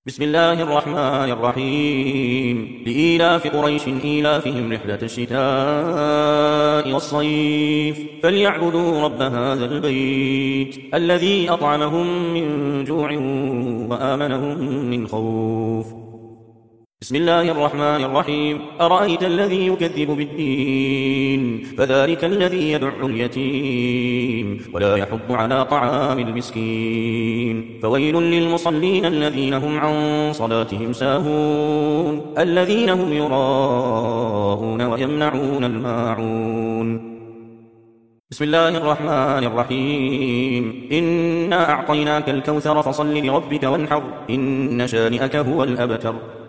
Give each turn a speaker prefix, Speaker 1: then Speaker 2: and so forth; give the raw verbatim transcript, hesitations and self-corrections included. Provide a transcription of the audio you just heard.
Speaker 1: بسم الله الرحمن الرحيم لإيلاف قريش إيلافهم رحلة الشتاء والصيف فليعبدوا رب هذا البيت الذي أطعمهم من جوع وآمنهم من خوف. بسم الله الرحمن الرحيم أرأيت الذي يكذب بالدين فذلك الذي يدع اليتيم ولا يحض على طعام المسكين فويل للمصلين الذين هم عن صلاتهم ساهون الذين هم يراءون ويمنعون الماعون. بسم الله الرحمن الرحيم إنا أعطيناك الكوثر فصل لربك وانحر إن شانئك هو الأبتر.